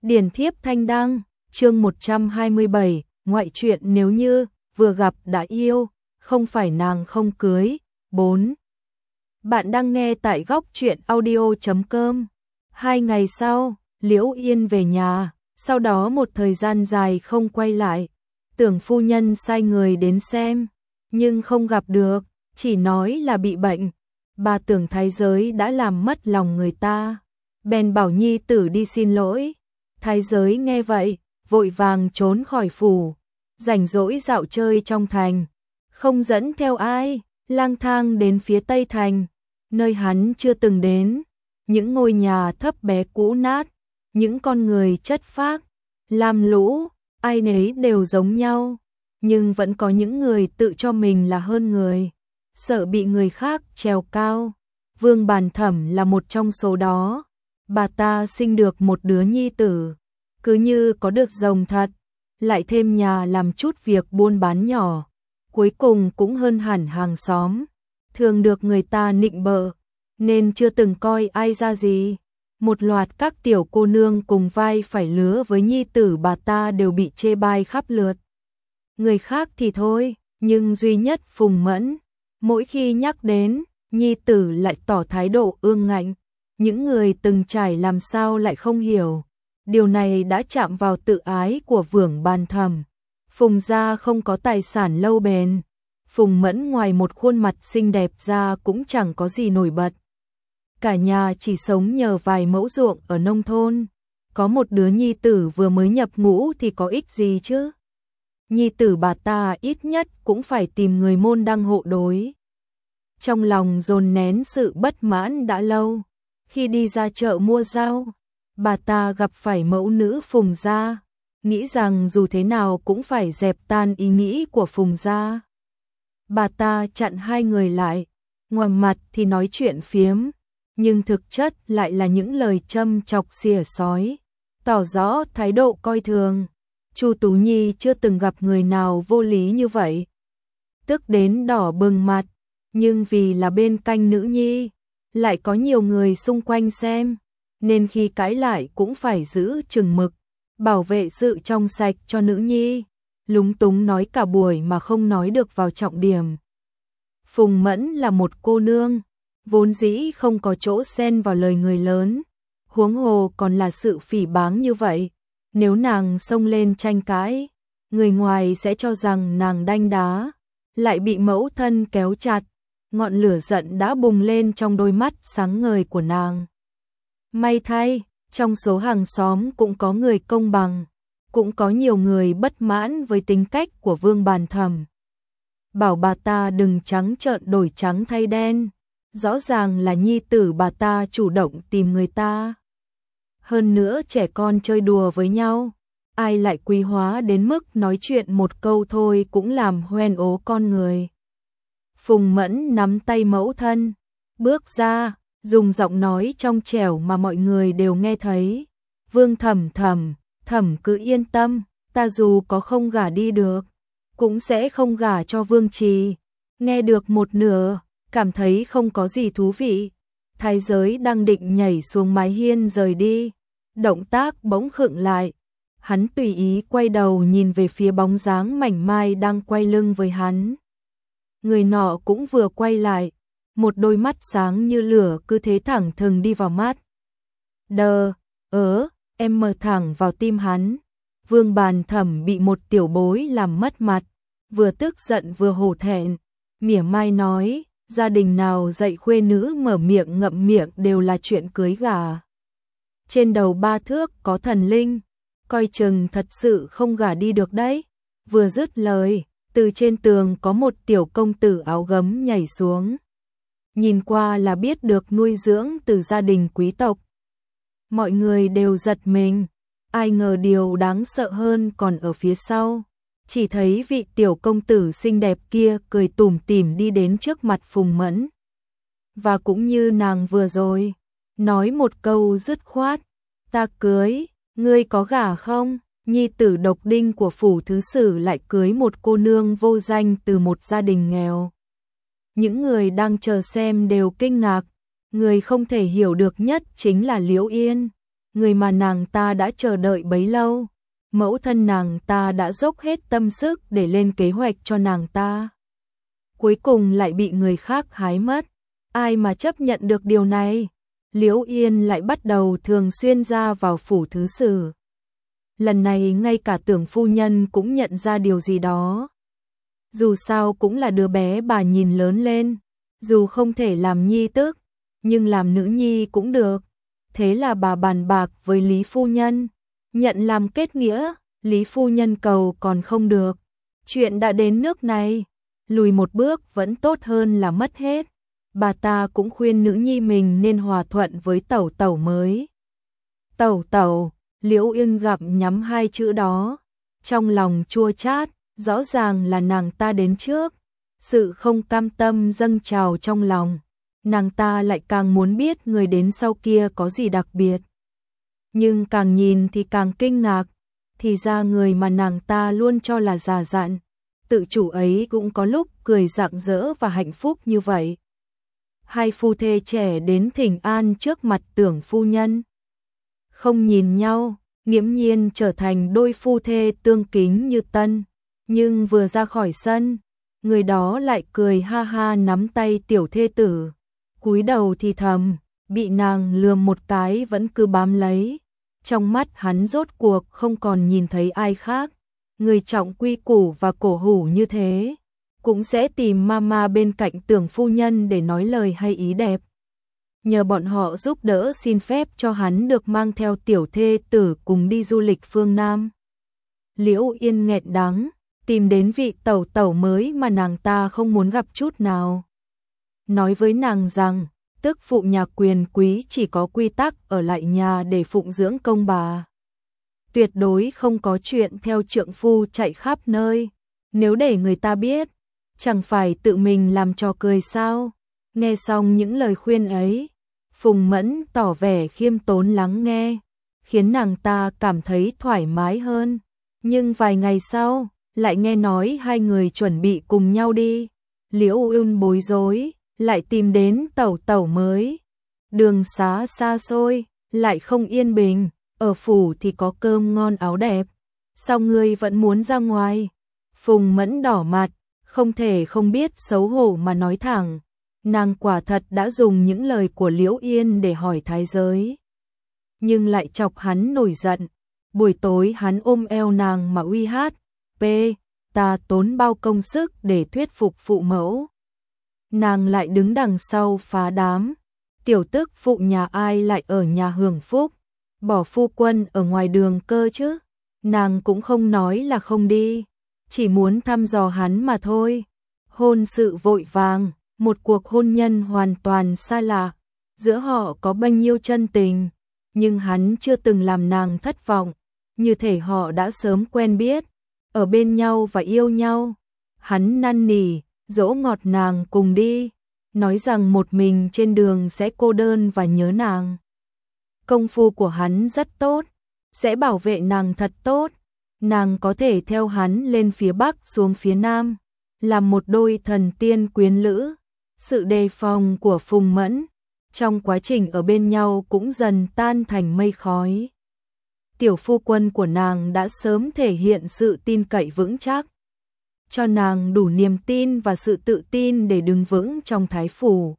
Điển thiếp thanh đăng, chương 127, ngoại truyện nếu như, vừa gặp đã yêu, không phải nàng không cưới, 4. Bạn đang nghe tại góc truyện audio.com. 2 ngày sau, Liễu Yên về nhà, sau đó một thời gian dài không quay lại. Tưởng phu nhân sai người đến xem, nhưng không gặp được, chỉ nói là bị bệnh. Bà tưởng thái giới đã làm mất lòng người ta, bèn bảo nhi tử đi xin lỗi. Thái giới nghe vậy, vội vàng trốn khỏi phủ, rảnh rỗi dạo chơi trong thành, không dẫn theo ai, lang thang đến phía Tây Thành, nơi hắn chưa từng đến. Những ngôi nhà thấp bé cũ nát, những con người chất phác, lam lũ, ai nấy đều giống nhau, nhưng vẫn có những người tự cho mình là hơn người, sợ bị người khác trèo cao. Vương Bàn Thẩm là một trong số đó. Bà ta sinh được một đứa nhi tử, cứ như có được rồng thật, lại thêm nhà làm chút việc buôn bán nhỏ, cuối cùng cũng hơn hẳn hàng xóm, thường được người ta nịnh bợ, nên chưa từng coi ai ra gì. Một loạt các tiểu cô nương cùng vai phải lứa với nhi tử bà ta đều bị chê bai khắp lượt. Người khác thì thôi, nhưng duy nhất Phùng Mẫn, mỗi khi nhắc đến, nhi tử lại tỏ thái độ ương ngạnh. Những người từng trải làm sao lại không hiểu. Điều này đã chạm vào tự ái của Vương Bàn Thẩm. Phùng gia không có tài sản lâu bền. Phùng Mẫn ngoài một khuôn mặt xinh đẹp ra cũng chẳng có gì nổi bật. Cả nhà chỉ sống nhờ vài mẫu ruộng ở nông thôn. Có một đứa nhi tử vừa mới nhập ngũ thì có ích gì chứ? Nhi tử bà ta ít nhất cũng phải tìm người môn đăng hộ đối. Trong lòng dồn nén sự bất mãn đã lâu. Khi đi ra chợ mua rau, bà ta gặp phải mẫu nữ Phùng gia, nghĩ rằng dù thế nào cũng phải dẹp tan ý nghĩ của Phùng gia. Bà ta chặn hai người lại, ngoài mặt thì nói chuyện phiếm, nhưng thực chất lại là những lời châm chọc xỉa xói, tỏ rõ thái độ coi thường. Chu Tú Nhi chưa từng gặp người nào vô lý như vậy, tức đến đỏ bừng mặt, nhưng vì là bên cạnh nữ nhi, lại có nhiều người xung quanh xem, nên khi cãi lại cũng phải giữ chừng mực, bảo vệ sự trong sạch cho nữ nhi, lúng túng nói cả buổi mà không nói được vào trọng điểm. Phùng Mẫn là một cô nương, vốn dĩ không có chỗ xen vào lời người lớn, huống hồ còn là sự phỉ báng như vậy. Nếu nàng xông lên tranh cãi, người ngoài sẽ cho rằng nàng đanh đá, lại bị mẫu thân kéo chặt. Ngọn lửa giận đã bùng lên trong đôi mắt sáng ngời của nàng. May thay, trong số hàng xóm cũng có người công bằng, cũng có nhiều người bất mãn với tính cách của Vương Bàn Thẩm. Bảo bà ta đừng trắng trợn đổi trắng thay đen, rõ ràng là nhi tử bà ta chủ động tìm người ta. Hơn nữa trẻ con chơi đùa với nhau, ai lại quý hóa đến mức nói chuyện một câu thôi cũng làm hoen ố con người. Phùng Mẫn nắm tay mẫu thân, bước ra, dùng giọng nói trong trẻo mà mọi người đều nghe thấy. Vương Thẩm Thẩm cứ yên tâm, ta dù có không gả đi được, cũng sẽ không gả cho Vương Trì. Nghe được một nửa, cảm thấy không có gì thú vị. Thái giới đang định nhảy xuống mái hiên rời đi, động tác bỗng khựng lại. Hắn tùy ý quay đầu nhìn về phía bóng dáng mảnh mai đang quay lưng với hắn. Người nọ cũng vừa quay lại, một đôi mắt sáng như lửa cứ thế thẳng thừng đi vào mắt. Em mở thẳng vào tim hắn. Vương Bàn Thẩm bị một tiểu bối làm mất mặt, vừa tức giận vừa hổ thẹn, mỉa mai nói, gia đình nào dạy khuê nữ mở miệng ngậm miệng đều là chuyện cưới gả. Trên đầu 3 thước có thần linh, coi chừng thật sự không gả đi được đấy. Vừa dứt lời, từ trên tường có một tiểu công tử áo gấm nhảy xuống. Nhìn qua là biết được nuôi dưỡng từ gia đình quý tộc. Mọi người đều giật mình, ai ngờ điều đáng sợ hơn còn ở phía sau. Chỉ thấy vị tiểu công tử xinh đẹp kia cười tủm tỉm đi đến trước mặt Phùng Mẫn. Và cũng như nàng vừa rồi, nói một câu dứt khoát, ta cưới, ngươi có gả không? Nhi tử độc đinh của phủ thứ sử lại cưới một cô nương vô danh từ một gia đình nghèo. Những người đang chờ xem đều kinh ngạc, người không thể hiểu được nhất chính là Liễu Yên. người mà nàng ta đã chờ đợi bấy lâu. Mẫu thân nàng ta đã dốc hết tâm sức để lên kế hoạch cho nàng ta. Cuối cùng lại bị người khác hái mất. Ai mà chấp nhận được điều này? Liễu Yên lại bắt đầu thường xuyên ra vào phủ thứ sử. Lần này ngay cả Tưởng phu nhân cũng nhận ra điều gì đó. Dù sao cũng là đứa bé bà nhìn lớn lên, dù không thể làm nhi tức, nhưng làm nữ nhi cũng được. Thế là bà bàn bạc với Lý phu nhân, nhận làm kết nghĩa. Lý phu nhân cầu còn không được. Chuyện đã đến nước này, lùi một bước vẫn tốt hơn là mất hết. Bà ta cũng khuyên nữ nhi mình nên hòa thuận với tẩu tẩu mới. Tẩu tẩu, Liễu Yên gặp nhắm hai chữ đó, trong lòng chua chát, rõ ràng là nàng ta đến trước. Sự không cam tâm dâng trào trong lòng, nàng ta lại càng muốn biết người đến sau kia có gì đặc biệt. Nhưng càng nhìn thì càng kinh ngạc, thì ra người mà nàng ta luôn cho là già dặn, tự chủ ấy cũng có lúc cười rạng rỡ và hạnh phúc như vậy. Hai phu thê trẻ đến thỉnh an trước mặt Tưởng phu nhân. Không nhìn nhau, nghiễm nhiên trở thành đôi phu thê tương kính như tân. Nhưng vừa ra khỏi sân, người đó lại cười ha ha nắm tay tiểu thê tử. Cúi đầu thì thầm, bị nàng lườm một cái vẫn cứ bám lấy. Trong mắt hắn rốt cuộc không còn nhìn thấy ai khác. Người trọng quy củ và cổ hủ như thế, cũng sẽ tìm mama bên cạnh Tưởng phu nhân để nói lời hay ý đẹp. Nhờ bọn họ giúp đỡ xin phép cho hắn được mang theo tiểu thê tử cùng đi du lịch phương Nam. Liễu Yên nghẹn đắng, tìm đến vị tẩu tẩu mới mà nàng ta không muốn gặp chút nào. Nói với nàng rằng, tức phụ nhà quyền quý chỉ có quy tắc ở lại nhà để phụng dưỡng công bà. Tuyệt đối không có chuyện theo trượng phu chạy khắp nơi. Nếu để người ta biết, chẳng phải tự mình làm trò cười sao? Nghe xong những lời khuyên ấy, Phùng Mẫn tỏ vẻ khiêm tốn lắng nghe, khiến nàng ta cảm thấy thoải mái hơn. Nhưng vài ngày sau, lại nghe nói hai người chuẩn bị cùng nhau đi. Liễu Yên bối rối, lại tìm đến tẩu tẩu mới. Đường xá xa xôi, lại không yên bình, ở phủ thì có cơm ngon áo đẹp. Sao ngươi vẫn muốn ra ngoài? Phùng Mẫn đỏ mặt, không thể không biết xấu hổ mà nói thẳng. Nàng quả thật đã dùng những lời của Liễu Yên để hỏi thái giới, nhưng lại chọc hắn nổi giận. Buổi tối hắn ôm eo nàng mà uy hát, ta tốn bao công sức để thuyết phục phụ mẫu. Nàng lại đứng đằng sau phá đám. Tiểu tức phụ nhà ai lại ở nhà hưởng phúc, bỏ phu quân ở ngoài đường cơ chứ. Nàng cũng không nói là không đi, chỉ muốn thăm dò hắn mà thôi. Hôn sự vội vàng, một cuộc hôn nhân hoàn toàn xa lạ, giữa họ có bao nhiêu chân tình, nhưng hắn chưa từng làm nàng thất vọng, như thể họ đã sớm quen biết, ở bên nhau và yêu nhau. Hắn năn nỉ, dỗ ngọt nàng cùng đi, nói rằng một mình trên đường sẽ cô đơn và nhớ nàng. Công phu của hắn rất tốt, sẽ bảo vệ nàng thật tốt. Nàng có thể theo hắn lên phía Bắc xuống phía Nam, làm một đôi thần tiên quyến lữ. Sự đề phòng của Phùng Mẫn trong quá trình ở bên nhau cũng dần tan thành mây khói. Tiểu phu quân của nàng đã sớm thể hiện sự tin cậy vững chắc, cho nàng đủ niềm tin và sự tự tin để đứng vững trong thái phủ.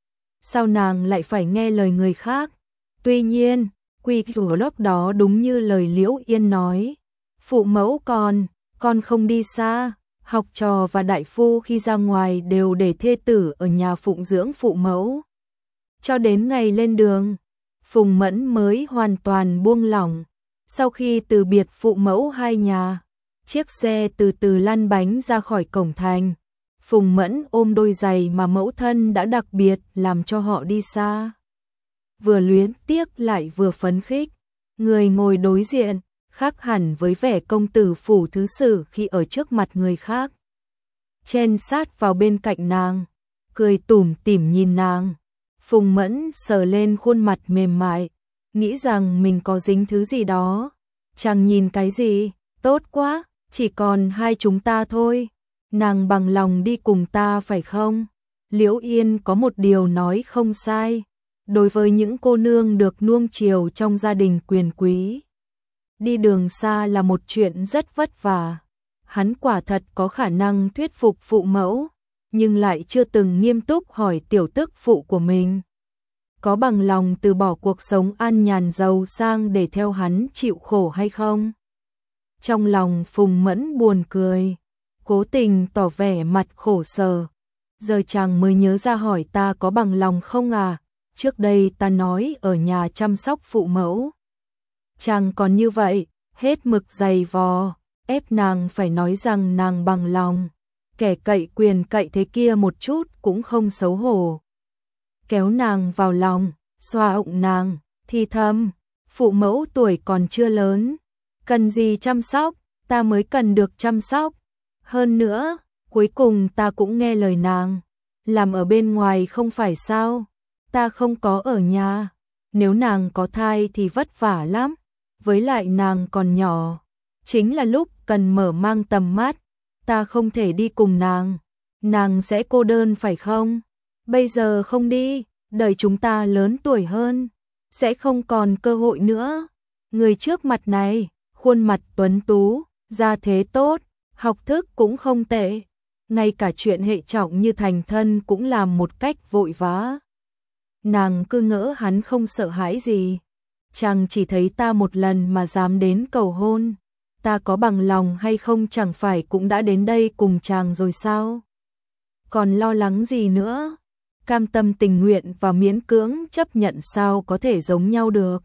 Sao nàng lại phải nghe lời người khác? Tuy nhiên, quy củ lúc đó đúng như lời Liễu Yên nói. Phụ mẫu con không đi xa, học trò và đại phu khi ra ngoài đều để thê tử ở nhà phụng dưỡng phụ mẫu. Cho đến ngày lên đường, Phùng Mẫn mới hoàn toàn buông lỏng. Sau khi từ biệt phụ mẫu hai nhà, chiếc xe từ từ lăn bánh ra khỏi cổng thành. Phùng Mẫn ôm đôi giày mà mẫu thân đã đặc biệt làm cho họ đi xa. Vừa luyến tiếc lại vừa phấn khích. Người ngồi đối diện, khác hẳn với vẻ công tử phủ thứ sử khi ở trước mặt người khác. Chen sát vào bên cạnh nàng, cười tủm tỉm nhìn nàng. Phùng Mẫn sờ lên khuôn mặt mềm mại, nghĩ rằng mình có dính thứ gì đó. Chàng nhìn cái gì? Tốt quá, chỉ còn hai chúng ta thôi. Nàng bằng lòng đi cùng ta phải không? Liễu Yên có một điều nói không sai. đối với những cô nương được nuông chiều trong gia đình quyền quý. Đi đường xa là một chuyện rất vất vả. Hắn quả thật có khả năng thuyết phục phụ mẫu, nhưng lại chưa từng nghiêm túc hỏi tiểu tức phụ của mình có bằng lòng từ bỏ cuộc sống an nhàn giàu sang để theo hắn chịu khổ hay không. Trong lòng Phùng Mẫn buồn cười, cố tình tỏ vẻ mặt khổ sở. Giờ chàng mới nhớ ra hỏi ta có bằng lòng không à, trước đây ta nói ở nhà chăm sóc phụ mẫu. Chàng còn như vậy, hết mực giày vò, ép nàng phải nói rằng nàng bằng lòng. Kẻ cậy quyền cậy thế kia một chút cũng không xấu hổ. Kéo nàng vào lòng, xoa ụng nàng, thì thầm, phụ mẫu tuổi còn chưa lớn, cần gì chăm sóc, ta mới cần được chăm sóc. Hơn nữa, cuối cùng ta cũng nghe lời nàng, làm ở bên ngoài không phải sao, ta không có ở nhà, nếu nàng có thai thì vất vả lắm, với lại nàng còn nhỏ, chính là lúc cần mở mang tầm mắt, ta không thể đi cùng nàng sẽ cô đơn phải không? Bây giờ không đi, đợi chúng ta lớn tuổi hơn, sẽ không còn cơ hội nữa. Người trước mặt này, khuôn mặt tuấn tú, gia thế tốt, học thức cũng không tệ, ngay cả chuyện hệ trọng như thành thân cũng làm một cách vội vã. Nàng cứ ngỡ hắn không sợ hãi gì, chàng chỉ thấy ta một lần mà dám đến cầu hôn, ta có bằng lòng hay không chẳng phải cũng đã đến đây cùng chàng rồi sao? Còn lo lắng gì nữa? Cam tâm tình nguyện và miễn cưỡng chấp nhận sao có thể giống nhau được?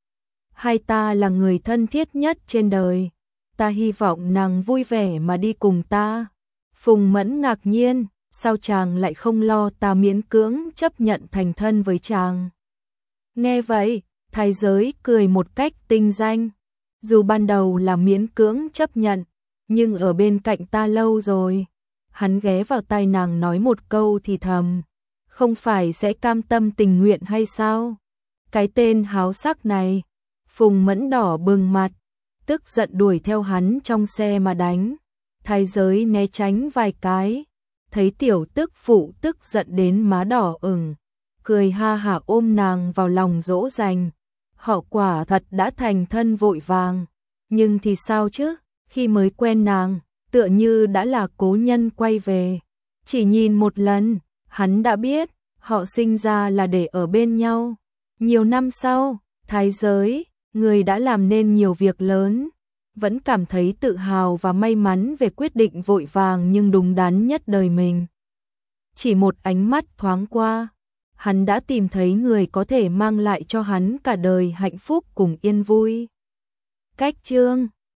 Hai ta là người thân thiết nhất trên đời, ta hy vọng nàng vui vẻ mà đi cùng ta. Phùng Mẫn ngạc nhiên, sao chàng lại không lo ta miễn cưỡng chấp nhận thành thân với chàng? Nghe vậy, Thái Giới cười một cách tinh danh. Dù ban đầu là miễn cưỡng chấp nhận, nhưng ở bên cạnh ta lâu rồi. Hắn ghé vào tai nàng nói một câu thì thầm, không phải sẽ cam tâm tình nguyện hay sao? Cái tên háo sắc này. Phùng Mẫn đỏ bừng mặt, tức giận đuổi theo hắn trong xe mà đánh. Thái Giới né tránh vài cái, thấy tiểu tức phụ tức giận đến má đỏ ửng, cười ha hả ôm nàng vào lòng dỗ dành. Họ quả thật đã thành thân vội vàng, nhưng thì sao chứ, khi mới quen nàng, tựa như đã là cố nhân quay về. Chỉ nhìn một lần, hắn đã biết, họ sinh ra là để ở bên nhau. Nhiều năm sau, Thái Giới, người đã làm nên nhiều việc lớn, vẫn cảm thấy tự hào và may mắn về quyết định vội vàng nhưng đúng đắn nhất đời mình. Chỉ một ánh mắt thoáng qua, hắn đã tìm thấy người có thể mang lại cho hắn cả đời hạnh phúc cùng yên vui. Cách chương